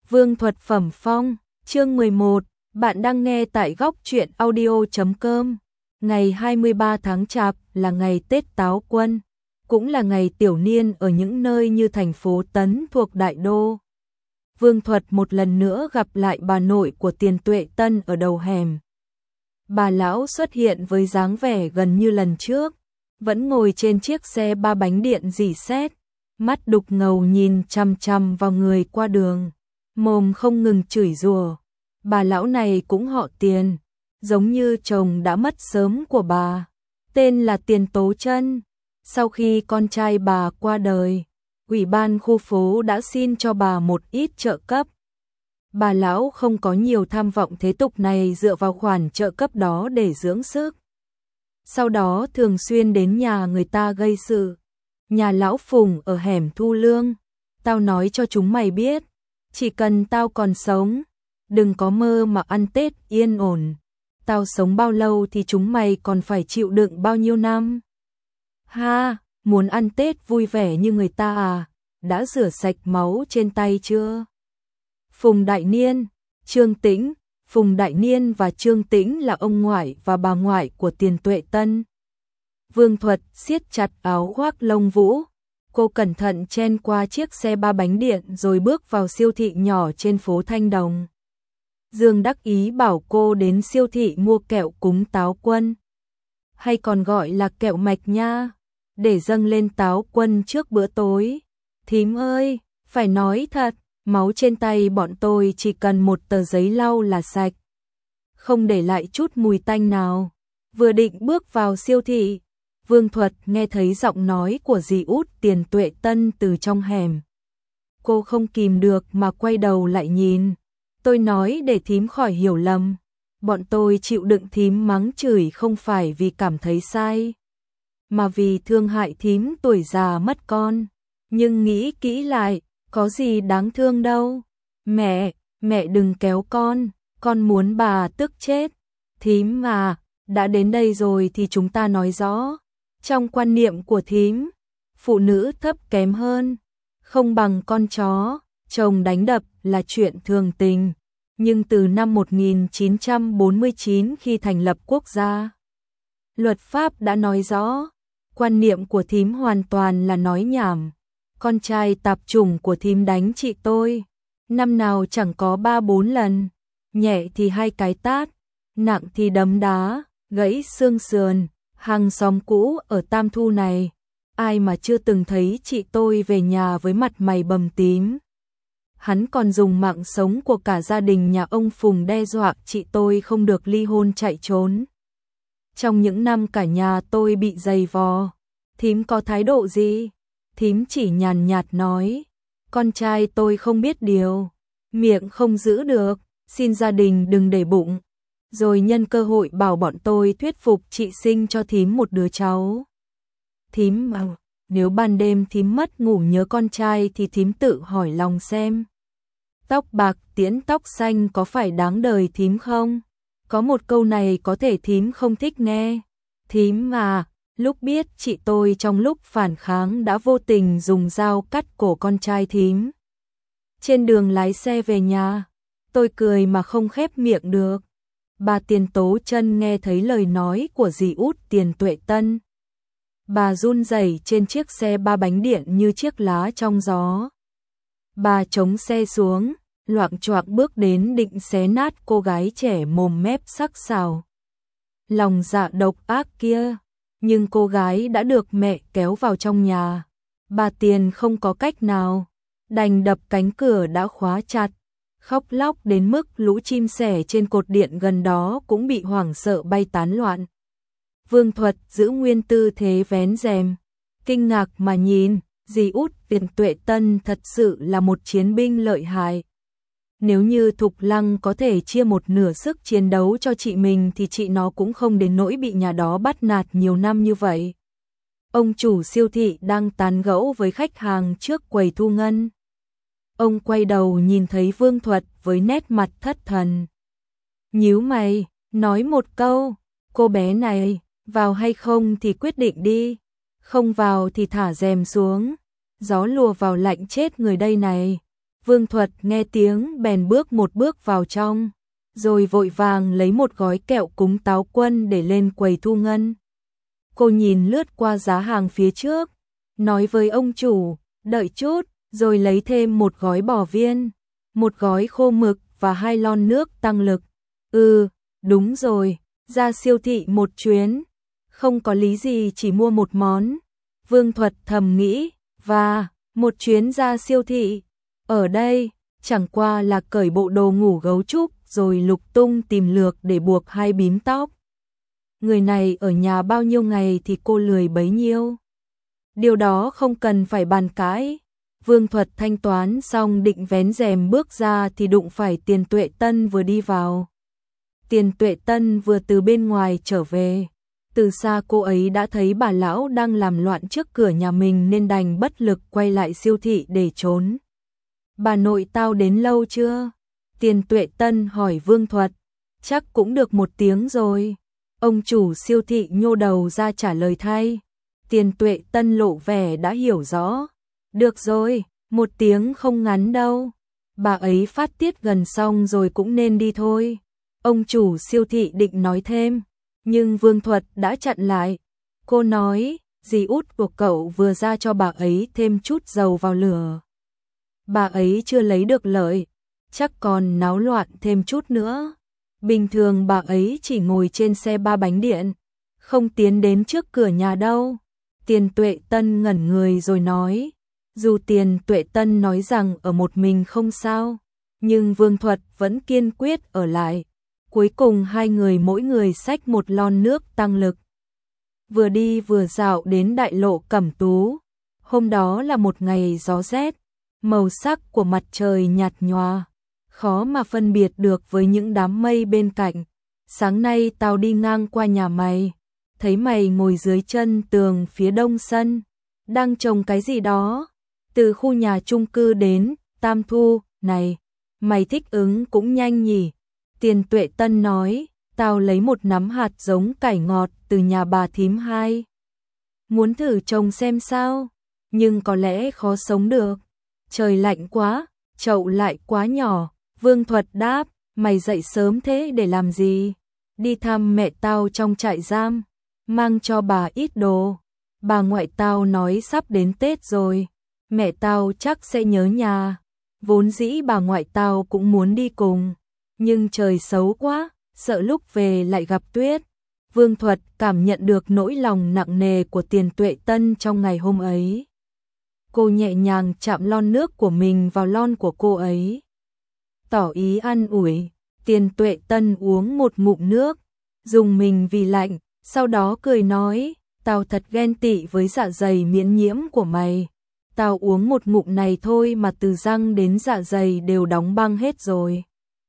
Vương thuật phẩm phong, chương 11, bạn đang nghe tại góc truyện audio.com. Ngày 23 tháng Chạp là ngày Tết Táo Quân, cũng là ngày tiểu niên ở những nơi như thành phố Tấn thuộc Đại Đô. Vương thuật một lần nữa gặp lại bà nội của Tiền Tuệ Tân ở đầu hẻm. Bà lão xuất hiện với dáng vẻ gần như lần trước, vẫn ngồi trên chiếc xe ba bánh điện rỉ sét, mắt đục ngầu nhìn chằm chằm vào người qua đường, mồm không ngừng chửi rủa. Bà lão này cũng họ Tiền, giống như chồng đã mất sớm của bà, tên là Tiền Tố Chân. Sau khi con trai bà qua đời, ủy ban khu phố đã xin cho bà một ít trợ cấp. Bà lão không có nhiều tham vọng thế tục này, dựa vào khoản trợ cấp đó để dưỡng sức. Sau đó thường xuyên đến nhà người ta gây sự. Nhà lão Phùng ở hẻm Thu Lương, tao nói cho chúng mày biết, chỉ cần tao còn sống, đừng có mơ mà ăn Tết yên ổn. Tao sống bao lâu thì chúng mày còn phải chịu đựng bao nhiêu năm. Ha, muốn ăn Tết vui vẻ như người ta à, đã rửa sạch máu trên tay chưa? Phùng Đại Niên, Trương Tĩnh. Phùng Đại Niên và Trương Tĩnh là ông ngoại và bà ngoại của Tiền Tuệ Tân. Vương thuật siết chặt áo khoác lông vũ, cô cẩn thận chen qua chiếc xe ba bánh điện rồi bước vào siêu thị nhỏ trên phố Thanh Đồng. Dương đắc ý bảo cô đến siêu thị mua kẹo cúng Táo Quân, hay còn gọi là kẹo mạch nha, để dâng lên Táo Quân trước bữa tối. Thím ơi, phải nói thật, máu trên tay bọn tôi chỉ cần một tờ giấy lau là sạch, không để lại chút mùi tanh nào. Vừa định bước vào siêu thị, Vương thuật nghe thấy giọng nói của dì út Tiền Tuệ Tân từ trong hẻm. Cô không kìm được mà quay đầu lại nhìn. Tôi nói để thím khỏi hiểu lầm, bọn tôi chịu đựng thím mắng chửi không phải vì cảm thấy sai, mà vì thương hại thím tuổi già mất con. Nhưng nghĩ kỹ lại, có gì đáng thương đâu. Mẹ đừng kéo con muốn bà tức chết. Thím mà, đã đến đây rồi thì chúng ta nói rõ. Trong quan niệm của thím, phụ nữ thấp kém hơn, không bằng con chó, chồng đánh đập là chuyện thường tình. Nhưng từ năm 1949 khi thành lập quốc gia, luật pháp đã nói rõ, quan niệm của thím hoàn toàn là nói nhảm. Con trai tạp chủng của thím đánh chị tôi, năm nào chẳng có 3-4 lần, nhẹ thì 2 cái tát, nặng thì đấm đá, gãy xương sườn. Hàng xóm cũ ở Tam Thu này, ai mà chưa từng thấy chị tôi về nhà với mặt mày bầm tím. Hắn còn dùng mạng sống của cả gia đình nhà ông Phùng đe dọa chị tôi không được ly hôn chạy trốn. Trong những năm cả nhà tôi bị giày vò, thím có thái độ gì? Thím chỉ nhàn nhạt nói, con trai tôi không biết điều, miệng không giữ được, xin gia đình đừng để bụng. Rồi nhân cơ hội bảo bọn tôi thuyết phục chị sinh cho thím một đứa cháu. Thím bảo, nếu ban đêm thím mất ngủ nhớ con trai thì thím tự hỏi lòng xem. Tóc bạc tiễn tóc xanh có phải đáng đời thím không? Có một câu này có thể thím không thích nghe. Thím mà, lúc biết chị tôi trong lúc phản kháng đã vô tình dùng dao cắt cổ con trai thím. Trên đường lái xe về nhà, tôi cười mà không khép miệng được. Bà Tiền Tố Chân nghe thấy lời nói của dì út Tiền Tuệ Tân. Bà run rẩy trên chiếc xe ba bánh điện như chiếc lá trong gió. Bà chống xe xuống, loạng choạng bước đến định xé nát cô gái trẻ mồm mép sắc sảo, lòng dạ độc ác kia. Nhưng cô gái đã được mẹ kéo vào trong nhà. Bà Tiền không có cách nào, đành đập cánh cửa đã khóa chặt, khóc lóc đến mức lũ chim sẻ trên cột điện gần đó cũng bị hoảng sợ bay tán loạn. Vương thuật giữ nguyên tư thế vén rèm, kinh ngạc mà nhìn, dì út Tiền Tuệ Tân thật sự là một chiến binh lợi hại. Nếu như Thục Lăng có thể chia một nửa sức chiến đấu cho chị mình thì chị nó cũng không đến nỗi bị nhà đó bắt nạt nhiều năm như vậy. Ông chủ siêu thị đang tán gẫu với khách hàng trước quầy thu ngân. Ông quay đầu nhìn thấy Vương thuật với nét mặt thất thần. Nhíu mày, nói một câu, cô bé này, vào hay không thì quyết định đi, không vào thì thả rèm xuống, gió lùa vào lạnh chết người đây này. Vương Thuật nghe tiếng bèn bước một bước vào trong, rồi vội vàng lấy một gói kẹo cúng Táo Quân để lên quầy thu ngân. Cô nhìn lướt qua giá hàng phía trước, nói với ông chủ, đợi chút, rồi lấy thêm một gói bò viên, một gói khô mực và 2 lon nước tăng lực. Đúng rồi, ra siêu thị một chuyến, không có lý gì chỉ mua một món. Vương Thuật thầm nghĩ, và một chuyến ra siêu thị, ở đây, chẳng qua là cởi bộ đồ ngủ gấu trúc rồi lục tung tìm lược để buộc 2 bím tóc. Người này ở nhà bao nhiêu ngày thì cô lười bấy nhiêu. Điều đó không cần phải bàn cãi. Vương Thuật thanh toán xong định vén rèm bước ra thì đụng phải Tiền Tuệ Tân vừa đi vào. Tiền Tuệ Tân vừa từ bên ngoài trở về. Từ xa cô ấy đã thấy bà lão đang làm loạn trước cửa nhà mình nên đành bất lực quay lại siêu thị để trốn. Bà nội tao đến lâu chưa? Tiền Tuệ Tân hỏi Vương Thuật. Chắc cũng được 1 tiếng rồi. Ông chủ siêu thị nhô đầu ra trả lời thay. Tiền Tuệ Tân lộ vẻ đã hiểu rõ. Được rồi, 1 tiếng không ngắn đâu. Bà ấy phát tiết gần xong rồi cũng nên đi thôi. Ông chủ siêu thị định nói thêm, nhưng Vương Thuật đã chặn lại. Cô nói, dì út của cậu vừa ra cho bà ấy thêm chút dầu vào lửa. Bà ấy chưa lấy được lợi, chắc còn náo loạn thêm chút nữa. Bình thường bà ấy chỉ ngồi trên xe 3 bánh điện, không tiến đến trước cửa nhà đâu. Tiền Tuệ Tân ngẩn người rồi nói, dù Tiền Tuệ Tân nói rằng ở một mình không sao, nhưng Vương Thuật vẫn kiên quyết ở lại. Cuối cùng 2 người mỗi người xách 1 lon nước tăng lực. Vừa đi vừa dạo đến đại lộ Cẩm Tú. Hôm đó là một ngày gió rét, màu sắc của mặt trời nhạt nhòa, khó mà phân biệt được với những đám mây bên cạnh. Sáng nay tao đi ngang qua nhà mày, thấy mày ngồi dưới chân tường phía đông sân, đang trồng cái gì đó. Từ khu nhà chung cư đến Tam Thu, này, mày thích ứng cũng nhanh nhỉ. Tiền Tuệ Tân nói, tao lấy một nắm hạt giống cải ngọt từ nhà bà thím 2. Muốn thử trồng xem sao, nhưng có lẽ khó sống được. Trời lạnh quá, chậu lại quá nhỏ. Vương Thuật đáp, mày dậy sớm thế để làm gì? Đi thăm mẹ tao trong trại giam, mang cho bà ít đồ. Bà ngoại tao nói sắp đến Tết rồi, mẹ tao chắc sẽ nhớ nhà. Vốn dĩ bà ngoại tao cũng muốn đi cùng, nhưng trời xấu quá, sợ lúc về lại gặp tuyết. Vương Thuật cảm nhận được nỗi lòng nặng nề của Tiền Tuệ Tân trong ngày hôm ấy. Cô nhẹ nhàng chạm lon nước của mình vào lon của cô ấy, tỏ ý an ủi. Tiền Tuệ Tân uống một ngụm nước, dùng mình vì lạnh, sau đó cười nói, tao thật ghen tị với dạ dày miễn nhiễm của mày. Tao uống một ngụm này thôi mà từ răng đến dạ dày đều đóng băng hết rồi.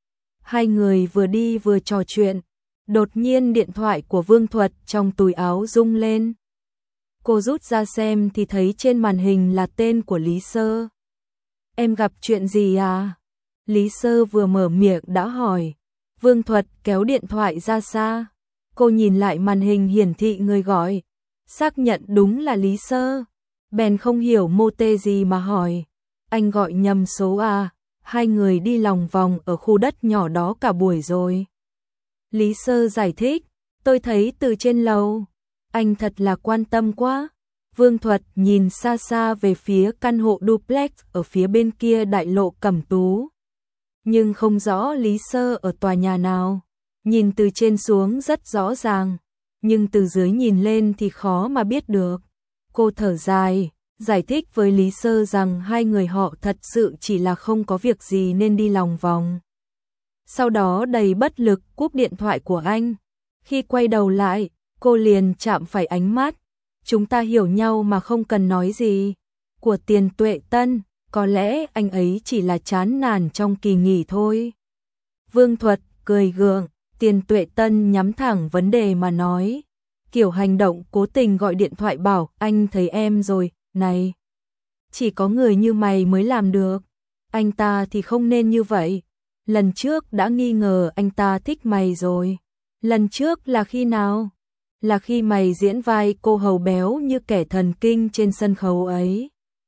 2 người vừa đi vừa trò chuyện, đột nhiên điện thoại của Vương Thuật trong túi áo rung lên. Cô rút ra xem thì thấy trên màn hình là tên của Lý Sơ. Em gặp chuyện gì à? Lý Sơ vừa mở miệng đã hỏi. Vương Thuật kéo điện thoại ra xa. Cô nhìn lại màn hình hiển thị người gọi, xác nhận đúng là Lý Sơ. Bèn không hiểu mô tê gì mà hỏi, anh gọi nhầm số à? 2 người đi lòng vòng ở khu đất nhỏ đó cả buổi rồi. Lý Sơ giải thích, tôi thấy từ trên lầu. Anh thật là quan tâm quá. Vương Thuật nhìn xa xa về phía căn hộ duplex ở phía bên kia đại lộ Cẩm Tú, nhưng không rõ Lý Sơ ở tòa nhà nào. Nhìn từ trên xuống rất rõ ràng, nhưng từ dưới nhìn lên thì khó mà biết được. Cô thở dài, giải thích với Lý Sơ rằng 2 người họ thật sự chỉ là không có việc gì nên đi lòng vòng. Sau đó đầy bất lực cúp điện thoại của anh. Khi quay đầu lại, cô liền chạm phải ánh mắt, chúng ta hiểu nhau mà không cần nói gì, của Tiền Tuệ Tân. Có lẽ anh ấy chỉ là chán nản trong kỳ nghỉ thôi. Vương Thuật cười gượng. Tiền Tuệ Tân nhắm thẳng vấn đề mà nói, kiểu hành động cố tình gọi điện thoại bảo anh thấy em rồi, này. Chỉ có người như mày mới làm được, anh ta thì không nên như vậy. Lần trước đã nghi ngờ anh ta thích mày rồi. Lần trước là khi nào? Là khi mày diễn vai cô hầu béo như kẻ thần kinh trên sân khấu ấy.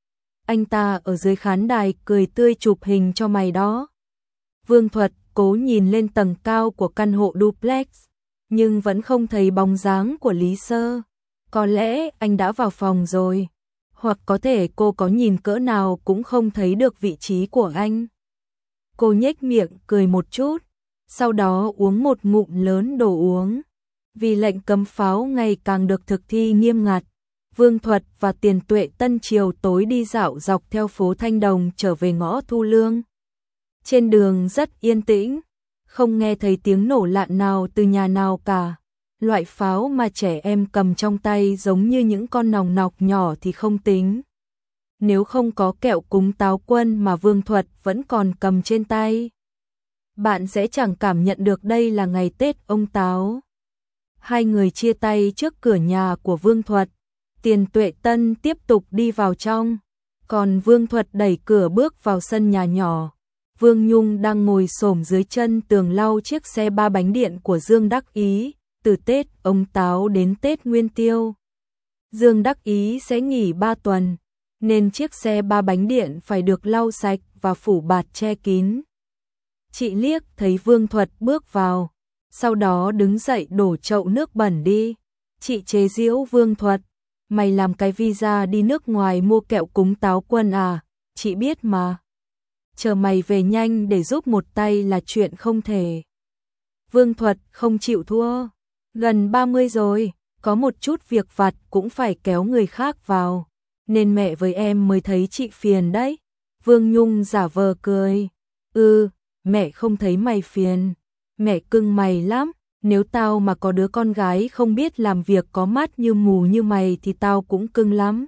anh ta ở dưới khán đài cười tươi chụp hình cho mày đó. Vương Thuật cố nhìn lên tầng cao của căn hộ duplex, nhưng vẫn không thấy bóng dáng của Lý Sơ. Có lẽ anh đã vào phòng rồi, hoặc có thể cô có nhìn cỡ nào cũng không thấy được vị trí của anh. Cô nhếch miệng cười một chút, sau đó uống một ngụm lớn đồ uống. Vì lệnh cấm pháo ngày càng được thực thi nghiêm ngặt, Vương Thuật và Tiền Tuệ Tân chiều tối đi dạo dọc theo phố Thanh Đồng trở về ngõ Thu Lương. Trên đường rất yên tĩnh, không nghe thấy tiếng nổ lạ nào từ nhà nào cả. Loại pháo mà trẻ em cầm trong tay giống như những con nòng nọc nhỏ thì không tính. Nếu không có kẹo cúng táo quân mà Vương Thuật vẫn còn cầm trên tay, bạn sẽ chẳng cảm nhận được đây là ngày Tết ông Táo. Hai người chia tay trước cửa nhà của Vương Thuật. Tiền Tuệ Tân tiếp tục đi vào trong, còn Vương Thuật đẩy cửa bước vào sân nhà nhỏ. Vương Nhung đang ngồi xổm dưới chân tường lau chiếc xe 3 bánh điện của Dương Đắc Ý. Từ Tết ông Táo đến Tết Nguyên Tiêu, Dương Đắc Ý sẽ nghỉ 3 tuần, nên chiếc xe 3 bánh điện phải được lau sạch và phủ bạt che kín. Chị liếc thấy Vương Thuật bước vào, sau đó đứng dậy đổ chậu nước bẩn đi. Chị chế giễu Vương Thuật, mày làm cái visa đi nước ngoài mua kẹo cúng táo quân à, chị biết mà. Chờ mày về nhanh để giúp một tay là chuyện không thể. Vương Thuật không chịu thua, gần 30 rồi, có một chút việc vặt cũng phải kéo người khác vào, nên mẹ với em mới thấy chị phiền đấy. Vương Nhung giả vờ cười, mẹ không thấy mày phiền, mẹ cưng mày lắm. Nếu tao mà có đứa con gái không biết làm việc có mắt như mù như mày thì tao cũng cưng lắm.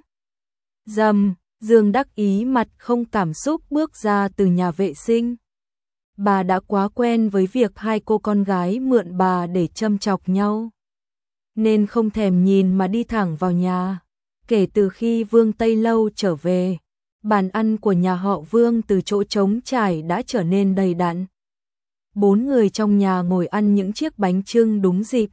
Dầm, Dương Đắc Ý mặt không cảm xúc bước ra từ nhà vệ sinh. Bà đã quá quen với việc hai cô con gái mượn bà để châm chọc nhau, nên không thèm nhìn mà đi thẳng vào nhà. Kể từ khi Vương Tây Lâu trở về, bàn ăn của nhà họ Vương từ chỗ trống trải đã trở nên đầy đặn. 4 người trong nhà ngồi ăn những chiếc bánh chưng đúng dịp.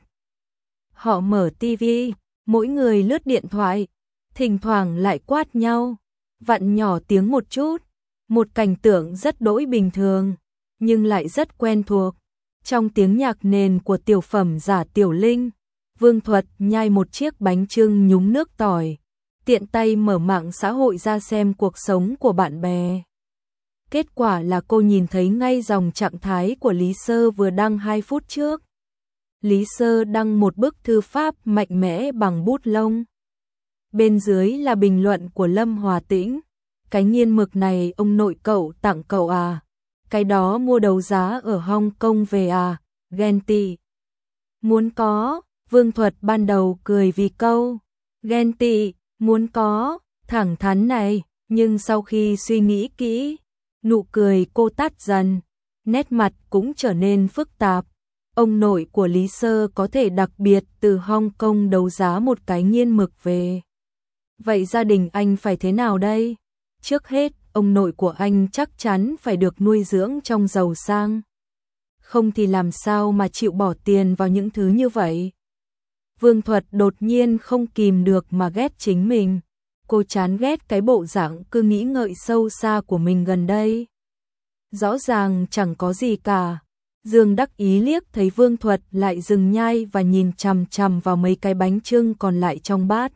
Họ mở tivi, mỗi người lướt điện thoại, thỉnh thoảng lại quát nhau, vặn nhỏ tiếng một chút. Một cảnh tượng rất đỗi bình thường, nhưng lại rất quen thuộc. Trong tiếng nhạc nền của tiểu phẩm giả Tiểu Linh, Vương Thuật nhai một chiếc bánh chưng nhúng nước tỏi, tiện tay mở mạng xã hội ra xem cuộc sống của bạn bè. Kết quả là cô nhìn thấy ngay dòng trạng thái của Lý Sơ vừa đăng 2 phút trước. Lý Sơ đăng một bức thư pháp mạnh mẽ bằng bút lông. Bên dưới là bình luận của Lâm Hòa Tĩnh. Cái nghiên mực này ông nội cậu tặng cậu à? Cái đó mua đấu giá ở Hong Kong về à? Ghen tị. Muốn có, Vương Thuật ban đầu cười vì câu ghen tị, muốn có, thẳng thắn này, nhưng sau khi suy nghĩ kỹ, nụ cười cô tắt dần, nét mặt cũng trở nên phức tạp. Ông nội của Lý Sơ có thể đặc biệt từ Hong Kong đấu giá một cái nghiên mực về. Vậy gia đình anh phải thế nào đây? Trước hết, ông nội của anh chắc chắn phải được nuôi dưỡng trong giàu sang. Không thì làm sao mà chịu bỏ tiền vào những thứ như vậy? Vương Thuật đột nhiên không kìm được mà ghét chính mình. Cô chán ghét cái bộ dạng cứ nghĩ ngợi sâu xa của mình gần đây. Rõ ràng chẳng có gì cả. Dương Đắc Ý liếc thấy Vương Thuật lại dừng nhai và nhìn chằm chằm vào mấy cái bánh chưng còn lại trong bát.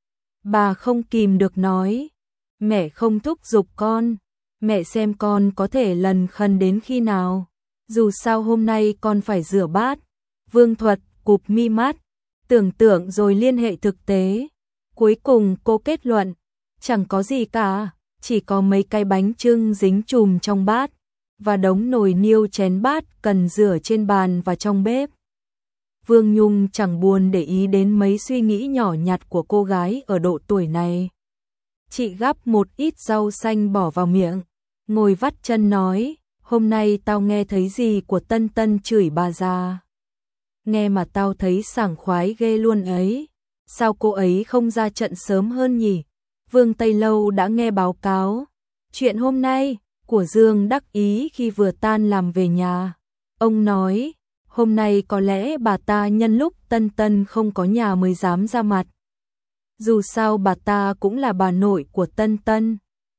Bà không kìm được nói, mẹ không thúc giục con, mẹ xem con có thể lần khần đến khi nào. Dù sao hôm nay con phải rửa bát. Vương Thuật cụp mi mắt, tưởng tượng rồi liên hệ thực tế. Cuối cùng cô kết luận, chẳng có gì cả, chỉ có mấy cái bánh chưng dính chùm trong bát, và đống nồi niêu chén bát cần rửa trên bàn và trong bếp. Vương Nhung chẳng buồn để ý đến mấy suy nghĩ nhỏ nhặt của cô gái ở độ tuổi này. Chị gắp một ít rau xanh bỏ vào miệng, ngồi vắt chân nói, hôm nay tao nghe thấy gì của Tân Tân chửi bà già. Nghe mà tao thấy sảng khoái ghê luôn ấy. Sao cô ấy không ra trận sớm hơn nhỉ? Vương Tây Lâu đã nghe báo cáo chuyện hôm nay của Dương Đắc Ý khi vừa tan làm về nhà. Ông nói, hôm nay có lẽ bà ta nhân lúc Tân Tân không có nhà mới dám ra mặt. Dù sao bà ta cũng là bà nội của Tân Tân.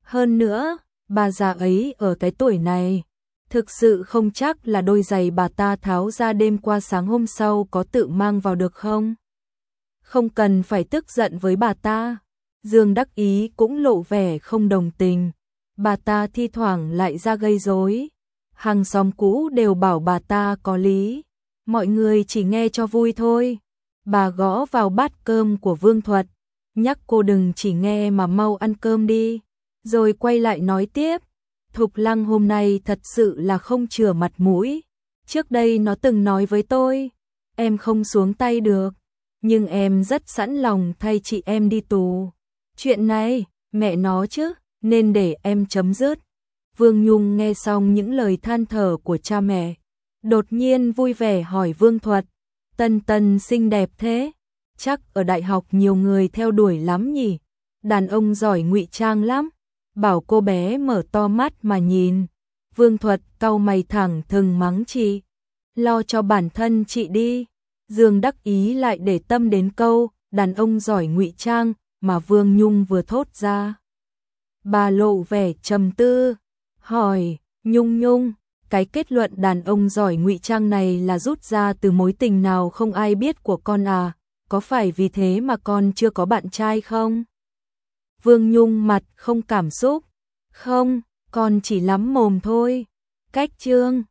Hơn nữa, bà già ấy ở cái tuổi này, thực sự không chắc là đôi giày bà ta tháo ra đêm qua sáng hôm sau có tự mang vào được không? Không cần phải tức giận với bà ta. Dương Đắc Ý cũng lộ vẻ không đồng tình. Bà ta thi thoảng lại ra gây rối. Hàng xóm cũ đều bảo bà ta có lý. Mọi người chỉ nghe cho vui thôi. Bà gõ vào bát cơm của Vương Thuật, nhắc cô đừng chỉ nghe mà mau ăn cơm đi. Rồi quay lại nói tiếp, Thục Lăng hôm nay thật sự là không chừa mặt mũi. Trước đây nó từng nói với tôi, em không xuống tay được, nhưng em rất sẵn lòng thay chị em đi tù. Chuyện này, mẹ nó chứ, nên để em chấm dứt. Vương Nhung nghe xong những lời than thở của cha mẹ, đột nhiên vui vẻ hỏi Vương Thuật, Tân Tân xinh đẹp thế, chắc ở đại học nhiều người theo đuổi lắm nhỉ, đàn ông giỏi ngụy trang lắm. Bảo cô bé mở to mắt mà nhìn. Vương Thuật cau mày thẳng thừng mắng chị, lo cho bản thân chị đi. Dương Đắc Ý lại để tâm đến câu đàn ông giỏi ngụy trang mà Vương Nhung vừa thốt ra. Bà lộ vẻ trầm tư, hỏi, Nhung Nhung, cái kết luận đàn ông giỏi ngụy trang này là rút ra từ mối tình nào không ai biết của con à? Có phải vì thế mà con chưa có bạn trai không? Vương Nhung mặt không cảm xúc. Không, con chỉ lắm mồm thôi. Cách chương